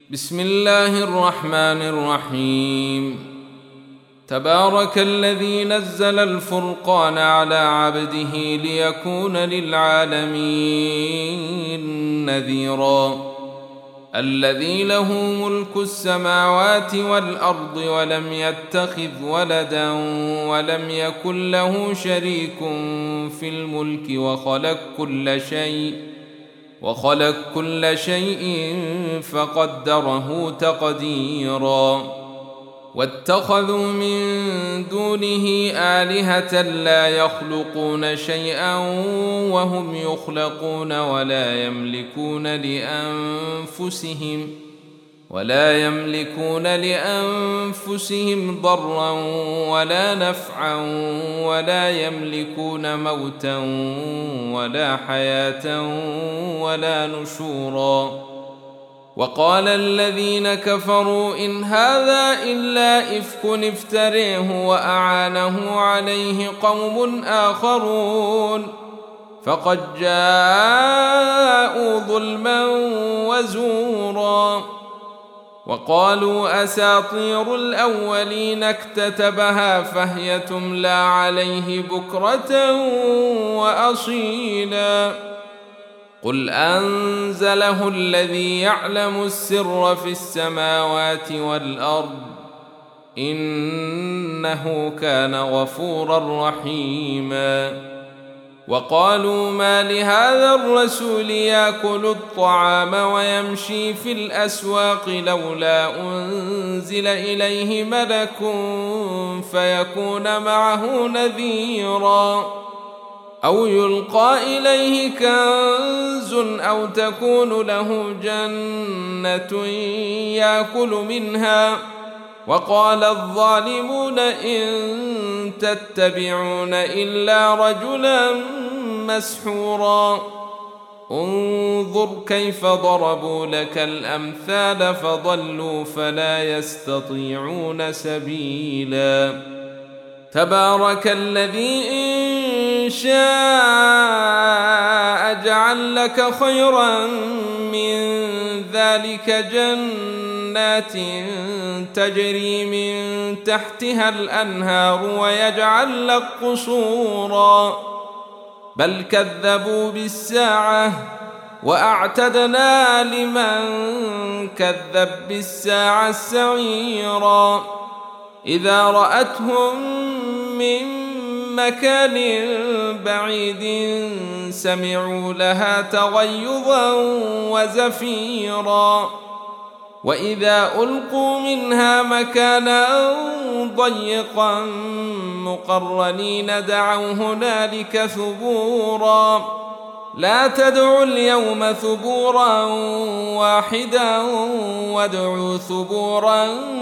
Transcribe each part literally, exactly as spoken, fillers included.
بسم الله الرحمن الرحيم. تبارك الذي نزل الفرقان على عبده ليكون للعالمين نذيرا. الذي له ملك السماوات والأرض ولم يتخذ ولدا ولم يكن له شريك في الملك وخلق كل شيء وخلق كل شيء فقدره تقديرا. واتخذوا من دونه آلهة لا يخلقون شيئا وهم يخلقون ولا يملكون لأنفسهم ولا يملكون لأنفسهم ضرا ولا نفعا ولا يملكون موتا ولا حياة ولا نشورا. وقال الذين كفروا إن هذا إلا إفك افتريه وأعانه عليه قوم آخرون فقد جاءوا ظلما وزورا. وقالوا أساطير الأولين اكتتبها فهي تملى عليه بكرة وأصيلا. قل أنزله الذي يعلم السر في السماوات والأرض إنه كان غفورا رحيما. وقالوا ما لهذا الرسول يأكل الطعام ويمشي في الأسواق لولا أنزل إليه ملك فيكون معه نذيرا أو يلقى إليه كنز أو تكون له جنة يأكل منها. وقال الظالمون إن تتبعون إلا رجلا مسحورا. انظر كيف ضربوا لك الأمثال فضلوا فلا يستطيعون سبيلا. تبارك الذي إن شاء جعل لك خيرا من ذلك جنات تجري من تحتها الأنهار ويجعل لك قصورا بل كذبوا بالساعة وأعتدنا لمن كذب بالساعة سعيرا. إذا رأتهم من مكان بعيد سمعوا لها تغيظا وزفيرا. وإذا ألقوا منها مكانا ضيقا مقرنين دعوا هنالك ثبورا. لا تدعوا اليوم ثبورا واحدا وادعوا ثبورا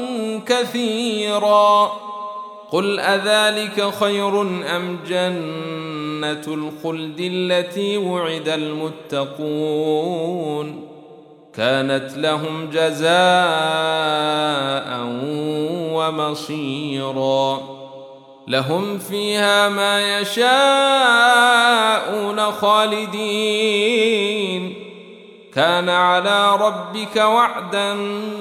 كثيرا. قل أذلك خير أم جنة الخلد التي وعد المتقون كانت لهم جزاء ومصيرا. لهم فيها ما يشاءون خالدين كان على ربك وعدا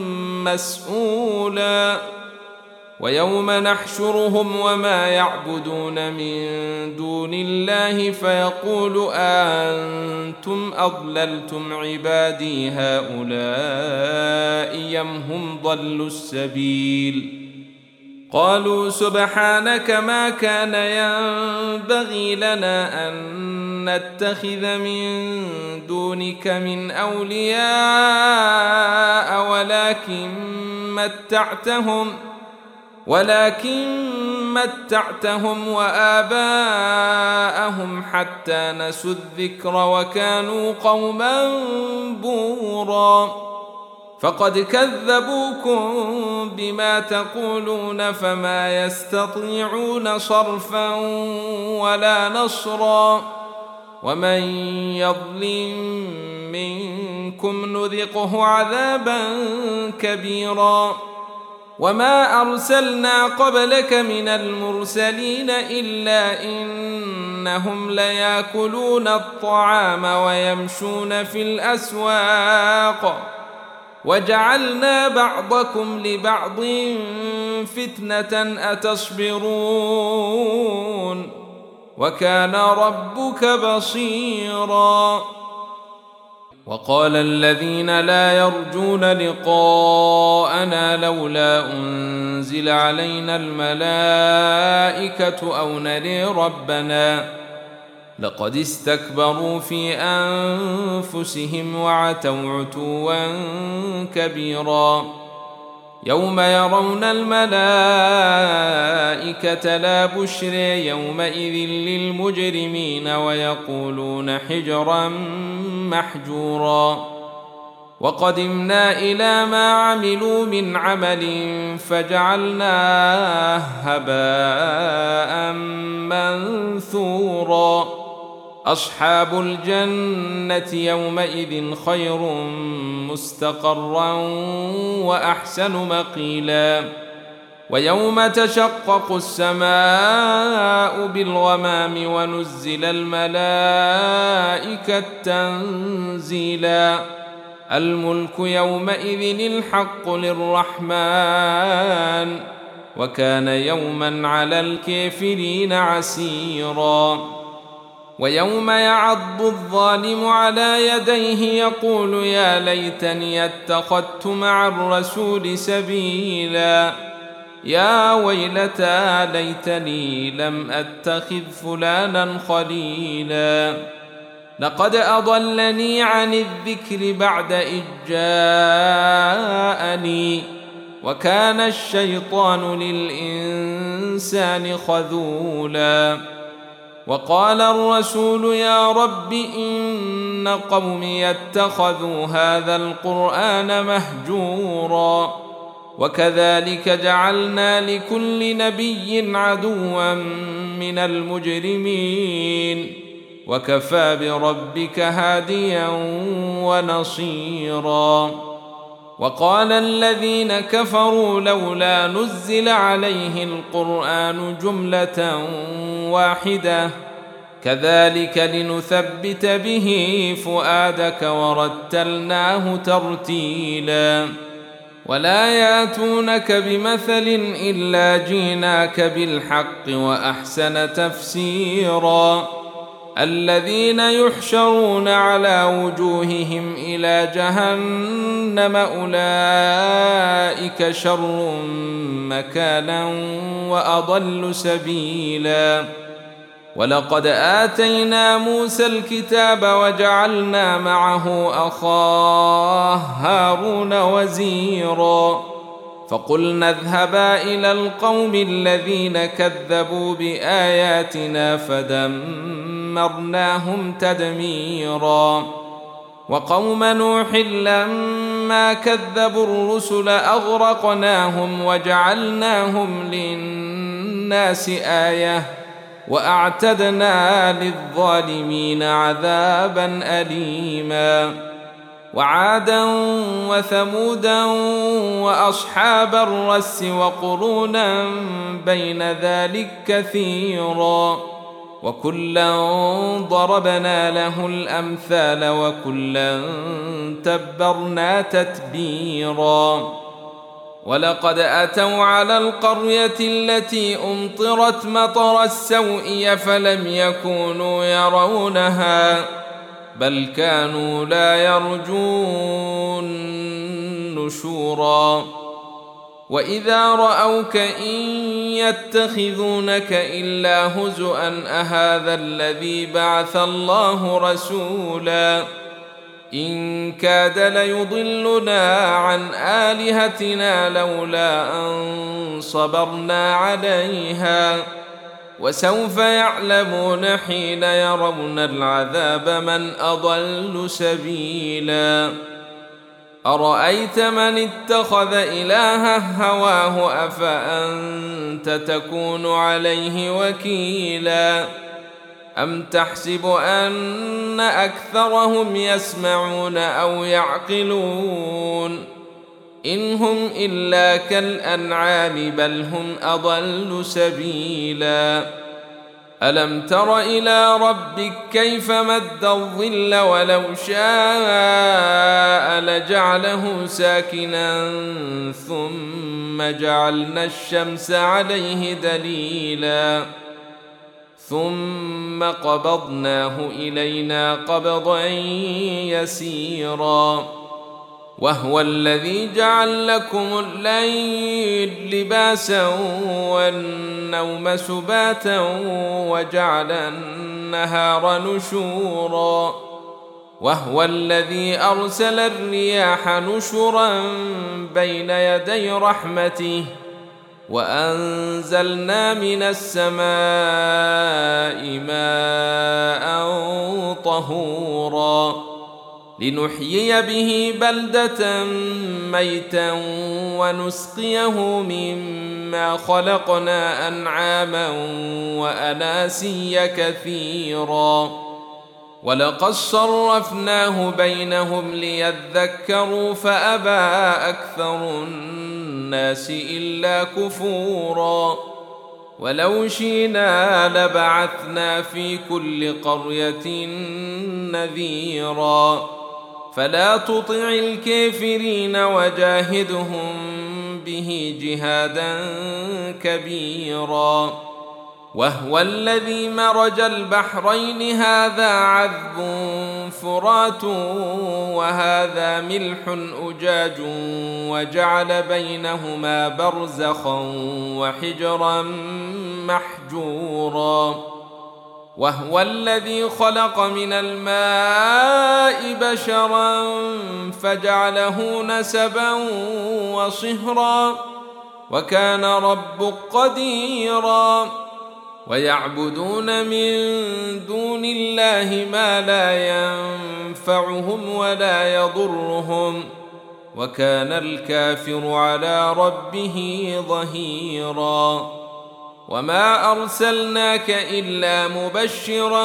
مسئولا. ويوم نحشرهم وما يعبدون من دون الله فيقول أنتم أضللتم عبادي هؤلاء أم هم ضلوا السبيل. قالوا سبحانك ما كان ينبغي لنا أن نتخذ من دونك من أولياء ولكن متعتهم ولكن متعتهم وآباءهم حتى نسوا الذكر وكانوا قوما بورا. فقد كذبوكم بما تقولون فما يستطيعون صرفا ولا نصرا. ومن يظلم منكم نذقه عذابا كبيرا. وما أرسلنا قبلك من المرسلين إلا إنهم ليأكلون الطعام ويمشون في الأسواق وجعلنا بعضكم لبعض فتنة أتصبرون وكان ربك بصيرا. وقال الذين لا يرجون لقاءنا لولا أنزل علينا الملائكة أو نري ربنا لقد استكبروا في أنفسهم وعتوا عتوا كبيرا. يوم يرون الملائكة لا بشر يومئذ للمجرمين ويقولون حجرا محجورا. وقدمنا إلى ما عملوا من عمل فجعلناه هباء منثورا. أصحاب الجنة يومئذ خير مستقرا وأحسن مقيلا. ويوم تشقق السماء بالغمام ونزل الملائكة تنزيلا. الملك يومئذ الحق للرحمن وكان يوما على الكافرين عسيرا. ويوم يعض الظالم على يديه يقول يا ليتني اتخذت مع الرسول سبيلا. يا ويلتى ليتني لم أتخذ فلانا خليلا. لقد أضلني عن الذكر بعد إذ جاءني وكان الشيطان للإنسان خذولا. وقال الرسول يا رب إن قومي اتخذوا هذا القرآن مهجورا. وكذلك جعلنا لكل نبي عدوا من المجرمين وكفى بربك هاديا ونصيرا. وقال الذين كفروا لولا نزل عليه القرآن جملة واحدة كذلك لنثبت به فؤادك ورتلناه ترتيلا. ولا ياتونك بمثل إلا جيناك بالحق وأحسن تفسيرا. الذين يحشرون على وجوههم إلى جهنم أولئك شر مكانا وأضل سبيلا. ولقد آتينا موسى الكتاب وجعلنا معه أخاه هارون وزيرا. فقلنا اذهبا إلى القوم الذين كذبوا بآياتنا فدمرناهم تدميرا. وقوم نوح لما كذبوا الرسل أغرقناهم وجعلناهم للناس آية وأعتدنا للظالمين عذابا أليما. وعادا وثمودا وأصحاب الرس وقرونا بين ذلك كثيرا. وكلا ضربنا له الأمثال وكلا تبرنا تتبيرا. ولقد أتوا على القرية التي أمطرت مطر السوء فلم يكونوا يرونها بل كانوا لا يرجون نشورا. وإذا رأوك إن يتخذونك إلا هزؤا أهذا الذي بعث الله رسولا. إن كاد ليضلنا عن آلهتنا لولا أن صبرنا عليها. وسوف يعلمون حين يرون العذاب من أضل سبيلا. أرأيت من اتخذ إلهه هواه أفأنت تكون عليه وكيلا. أم تحسب أن أكثرهم يسمعون أو يعقلون إن هم إلا كالأنعام بل هم أضل سبيلا. ألم تر إلى ربك كيف مد الظل ولو شاء لجعله ساكنا ثم جعلنا الشمس عليه دليلا ثم قبضناه إلينا قبضا يسيرا وهو الذي جعل لكم الليل لباسا والنوم سباتا وجعل النهار نشورا وهو الذي أرسل الرياح نشرا بين يدي رحمته وأنزلنا من السماء ماء طهورا لنحيي به بلدة ميتا ونسقيه مما خلقنا أنعاما وأناسيا كثيرا ولقد صرفناه بينهم ليذكروا فأبى أكثر الناس إلا كفورا ولو شئنا لبعثنا في كل قرية نذيرا فلا تطع الكافرين وجاهدهم به جهادا كبيرا وهو الذي مرج البحرين هذا عذب فرات وهذا ملح أجاج وجعل بينهما برزخا وحجرا محجورا وهو الذي خلق من الماء بشرا فجعله نسبا وصهرا وكان ربك قديرا ويعبدون من دون الله ما لا ينفعهم ولا يضرهم وكان الكافر على ربه ظهيرا وما أرسلناك إلا مبشرا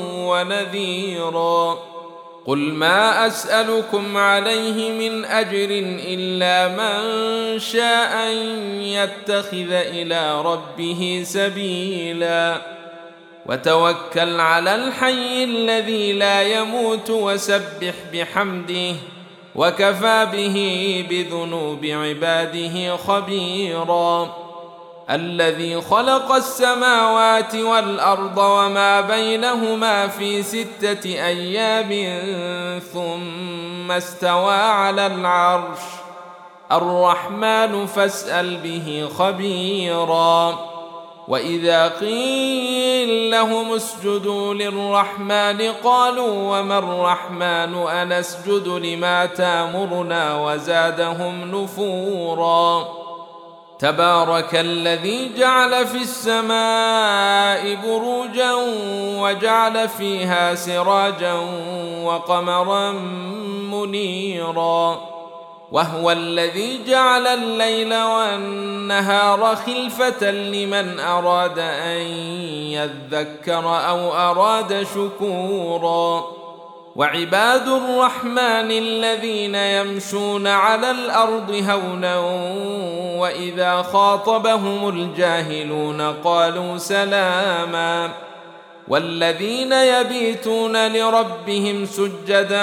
ونذيرا قل ما أسألكم عليه من أجر إلا من شاء أن يتخذ إلى ربه سبيلا وتوكل على الحي الذي لا يموت وسبح بحمده وكفى به بذنوب عباده خبيرا الذي خلق السماوات والأرض وما بينهما في ستة أيام ثم استوى على العرش الرحمن فاسأل به خبيرا وإذا قيل لهم اسجدوا للرحمن قالوا وما الرحمن أنسجد لما تأمرنا وزادهم نفورا تبارك الذي جعل في السماء بروجا وجعل فيها سراجا وقمرا منيرا وهو الذي جعل الليل والنهار خلفة لمن أراد أن يذكر أو أراد شكورا وعباد الرحمن الذين يمشون على الأرض هونا وإذا خاطبهم الجاهلون قالوا سلاما والذين يبيتون لربهم سجدا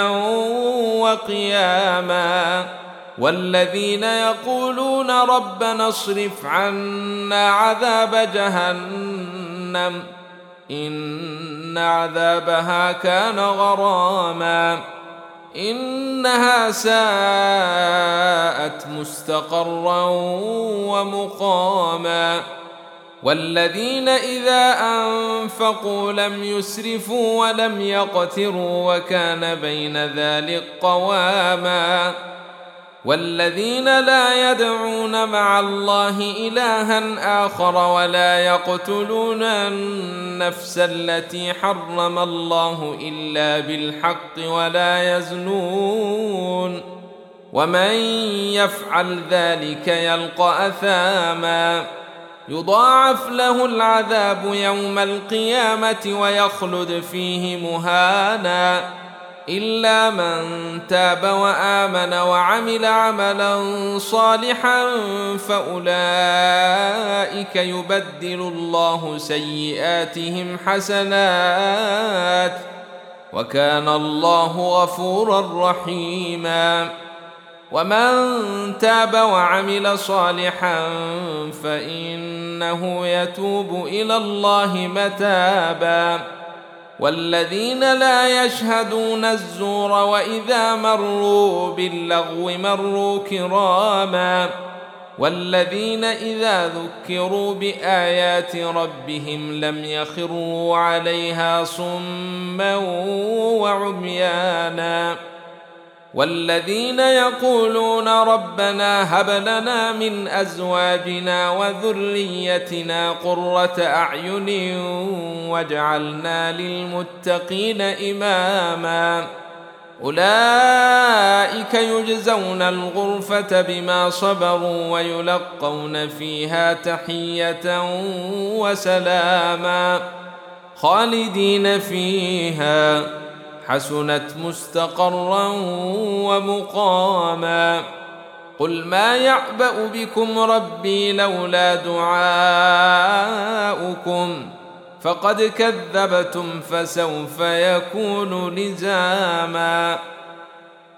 وقياما والذين يقولون ربنا اصرف عنا عذاب جهنم إن عذابها كان غراما إنها ساءت مستقرا ومقاما والذين إذا أنفقوا لم يسرفوا ولم يقتروا وكان بين ذلك قواما والذين لا يدعون مع الله إلها آخر ولا يقتلون النفس التي حرم الله إلا بالحق ولا يزنون ومن يفعل ذلك يلقى أثاما يضاعف له العذاب يوم القيامة ويخلد فيه مهانا إلا من تاب وآمن وعمل عملا صالحا فأولئك يبدل الله سيئاتهم حسنات وكان الله غفورا رحيما. ومن تاب وعمل صالحا فإنه يتوب إلى الله متابا. والذين لا يشهدون الزور وإذا مروا باللغو مروا كراما. والذين إذا ذكروا بآيات ربهم لم يخروا عليها صما وعميانا. والذين يقولون ربنا هب لنا من أزواجنا وذريتنا قرة أعين واجعلنا للمتقين إماما. أولئك يجزون الغرفة بما صبروا ويلقون فيها تحية وسلاما خالدين فيها حسنت مستقرا ومقاما. قل ما يعبأ بكم ربي لولا دعاؤكم فقد كذبتم فسوف يكون لزاما.